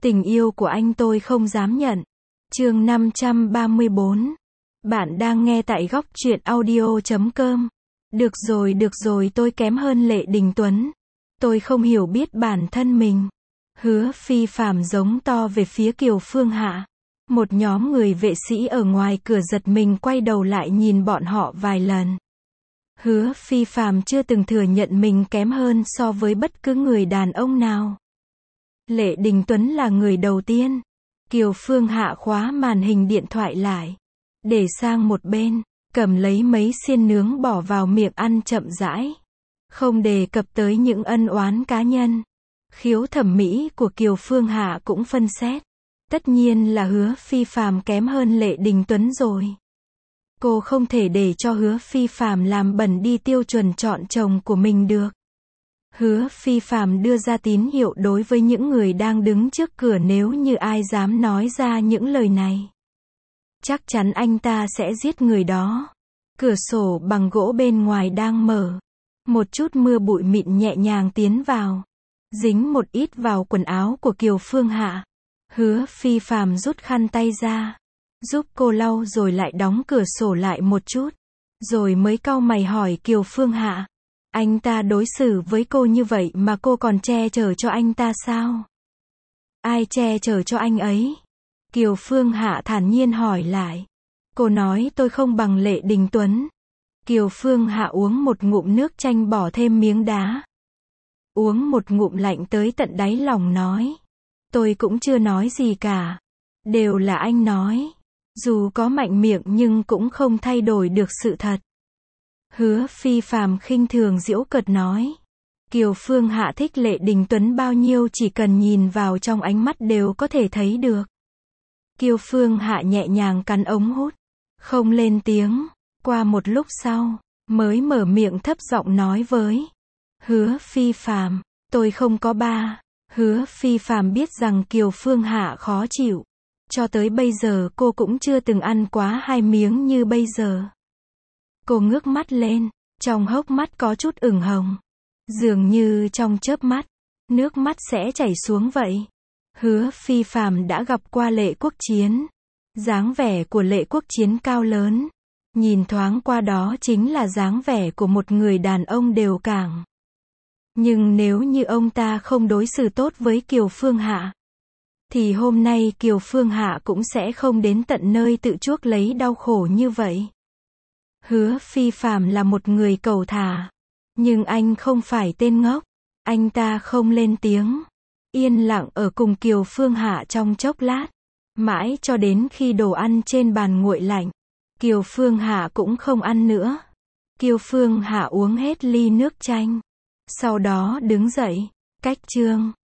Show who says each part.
Speaker 1: Tình yêu của anh tôi không dám nhận. Chương 534. Bạn đang nghe tại góc truyện audio.com. Được rồi, tôi kém hơn Lệ Đình Tuấn. Tôi không hiểu biết bản thân mình. Hứa Phi Phạm giống to về phía Kiều Phương Hạ. Một nhóm người vệ sĩ ở ngoài cửa giật mình quay đầu lại nhìn bọn họ vài lần. Hứa Phi Phạm chưa từng thừa nhận mình kém hơn so với bất cứ người đàn ông nào. Lệ Đình Tuấn là người đầu tiên. Kiều Phương Hạ khóa màn hình điện thoại lại, để sang một bên, cầm lấy mấy xiên nướng bỏ vào miệng ăn chậm rãi. Không đề cập tới những ân oán cá nhân. Khiếu thẩm mỹ của Kiều Phương Hạ cũng phân xét. Tất nhiên là Hứa Phi Phạm kém hơn Lệ Đình Tuấn rồi. Cô không thể để cho Hứa Phi Phạm làm bẩn đi tiêu chuẩn chọn chồng của mình được. Hứa Phi Phạm đưa ra tín hiệu đối với những người đang đứng trước cửa, nếu như ai dám nói ra những lời này, chắc chắn anh ta sẽ giết người đó. Cửa sổ bằng gỗ bên ngoài đang mở. Một chút mưa bụi mịn nhẹ nhàng tiến vào, dính một ít vào quần áo của Kiều Phương Hạ. Hứa Phi Phạm rút khăn tay ra, giúp cô lau rồi lại đóng cửa sổ lại một chút, rồi mới cau mày hỏi Kiều Phương Hạ. Anh ta đối xử với cô như vậy mà cô còn che chở cho anh ta sao? Ai che chở cho anh ấy? Kiều Phương Hạ thản nhiên hỏi lại. Cô nói tôi không bằng Lệ Đình Tuấn. Kiều Phương Hạ uống một ngụm nước chanh bỏ thêm miếng đá. Uống một ngụm lạnh tới tận đáy lòng nói. Tôi cũng chưa nói gì cả. Đều là anh nói. Dù có mạnh miệng nhưng cũng không thay đổi được sự thật. Hứa Phi Phạm khinh thường giễu cợt nói. Kiều Phương Hạ thích Lệ Đình Tuấn bao nhiêu chỉ cần nhìn vào trong ánh mắt đều có thể thấy được. Kiều Phương Hạ nhẹ nhàng cắn ống hút, không lên tiếng. Qua một lúc sau, mới mở miệng thấp giọng nói với Hứa Phi Phạm, tôi không có ba. Hứa Phi Phạm biết rằng Kiều Phương Hạ khó chịu. Cho tới bây giờ cô cũng chưa từng ăn quá 2 miếng như bây giờ. Cô ngước mắt lên, trong hốc mắt có chút ửng hồng. Dường như trong chớp mắt, nước mắt sẽ chảy xuống vậy. Hứa Phi Phạm đã gặp qua Lệ Quốc Chiến. Dáng vẻ của Lệ Quốc Chiến cao lớn. Nhìn thoáng qua đó chính là dáng vẻ của một người đàn ông đều cảng. Nhưng nếu như ông ta không đối xử tốt với Kiều Phương Hạ, thì hôm nay Kiều Phương Hạ cũng sẽ không đến tận nơi tự chuốc lấy đau khổ như vậy. Hứa Phi Phạm là một người cẩu thả. Nhưng anh không phải tên ngốc. Anh ta không lên tiếng. Yên lặng ở cùng Kiều Phương Hạ trong chốc lát. Mãi cho đến khi đồ ăn trên bàn nguội lạnh. Kiều Phương Hạ cũng không ăn nữa. Kiều Phương Hạ uống hết ly nước chanh. Sau đó đứng dậy. Cách chương.